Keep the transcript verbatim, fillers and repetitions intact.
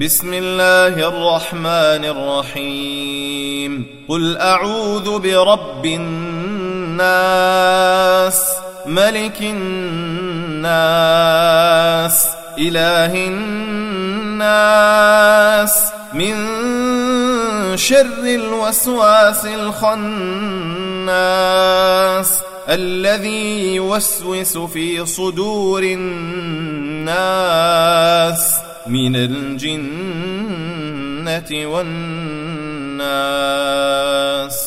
بسم الله الرحمن الرحيم قل أعوذ برب الناس ملك الناس إله الناس من شر الوسواس الخناس الذي يوسوس في صدور الناس من الجنة والناس.